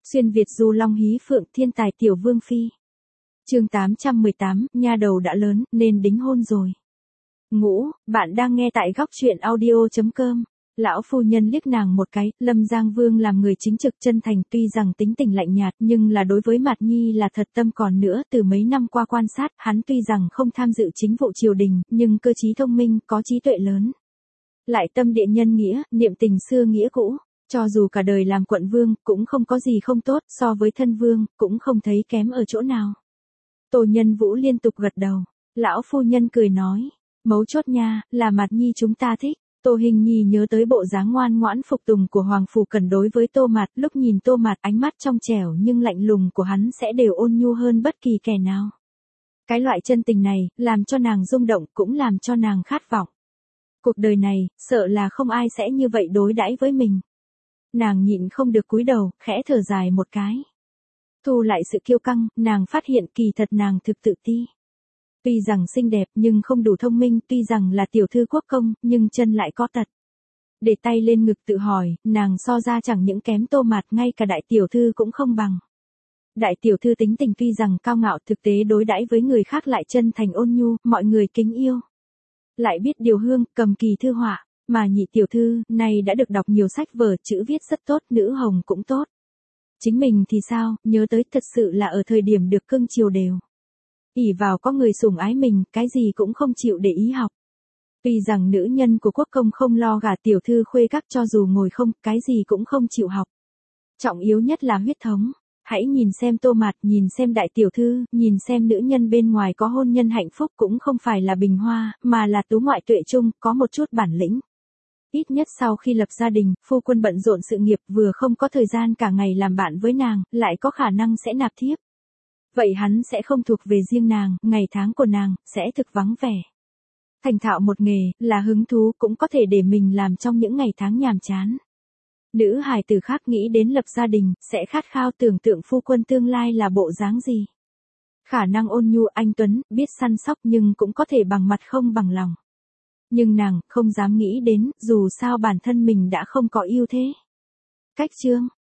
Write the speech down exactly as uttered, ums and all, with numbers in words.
Xuyên Việt du long hí phượng thiên tài tiểu vương phi. Chương tám trăm mười tám, nha đầu đã lớn, nên đính hôn rồi. Ngũ, bạn đang nghe tại góc truyện audio chấm com. Lão phu nhân liếc nàng một cái, Lâm Giang Vương làm người chính trực chân thành, tuy rằng tính tình lạnh nhạt nhưng là đối với Mạt Nhi là thật tâm. Còn nữa, từ mấy năm qua quan sát, hắn tuy rằng không tham dự chính vụ triều đình, nhưng cơ trí thông minh, có trí tuệ lớn. Lại tâm địa nhân nghĩa, niệm tình xưa nghĩa cũ, cho dù cả đời làm quận vương, cũng không có gì không tốt, so với thân vương, cũng không thấy kém ở chỗ nào. Tô Nhân Vũ liên tục gật đầu, lão phu nhân cười nói, mấu chốt nha, là Mạt Nhi chúng ta thích. Tô Hình Nhi nhớ tới bộ dáng ngoan ngoãn phục tùng của Hoàng Phủ Cần đối với Tô Mạt, lúc nhìn Tô Mạt ánh mắt trong trẻo nhưng lạnh lùng của hắn sẽ đều ôn nhu hơn bất kỳ kẻ nào. Cái loại chân tình này, làm cho nàng rung động, cũng làm cho nàng khát vọng. Cuộc đời này, sợ là không ai sẽ như vậy đối đãi với mình. Nàng nhịn không được cúi đầu, khẽ thở dài một cái. Thu lại sự kiêu căng, nàng phát hiện kỳ thật nàng thực tự ti. Tuy rằng xinh đẹp nhưng không đủ thông minh, tuy rằng là tiểu thư quốc công, nhưng chân lại có tật. Để tay lên ngực tự hỏi, nàng so ra chẳng những kém Tô Mạt, ngay cả đại tiểu thư cũng không bằng. Đại tiểu thư tính tình tuy rằng cao ngạo, thực tế đối đãi với người khác lại chân thành ôn nhu, mọi người kính yêu. Lại biết điều hương, cầm kỳ thư họa, mà nhị tiểu thư, này đã được đọc nhiều sách vở, chữ viết rất tốt, nữ hồng cũng tốt. Chính mình thì sao, nhớ tới thật sự là ở thời điểm được cưng chiều đều. ỷ vào có người sủng ái mình, cái gì cũng không chịu để ý học. Tuy rằng nữ nhân của quốc công không lo gả tiểu thư khuê các, cho dù ngồi không, cái gì cũng không chịu học. Trọng yếu nhất là huyết thống. Hãy nhìn xem Tô Mạt, nhìn xem đại tiểu thư, nhìn xem nữ nhân bên ngoài có hôn nhân hạnh phúc cũng không phải là bình hoa, mà là tú ngoại tuệ trung, có một chút bản lĩnh. Ít nhất sau khi lập gia đình, phu quân bận rộn sự nghiệp, vừa không có thời gian cả ngày làm bạn với nàng, lại có khả năng sẽ nạp thiếp. Vậy hắn sẽ không thuộc về riêng nàng, ngày tháng của nàng, sẽ thực vắng vẻ. Thành thạo một nghề, là hứng thú, cũng có thể để mình làm trong những ngày tháng nhàm chán. Nữ hài tử khác nghĩ đến lập gia đình, sẽ khát khao tưởng tượng phu quân tương lai là bộ dáng gì. Khả năng ôn nhu anh tuấn, biết săn sóc nhưng cũng có thể bằng mặt không bằng lòng. Nhưng nàng, không dám nghĩ đến, dù sao bản thân mình đã không có ưu thế. Cách chương,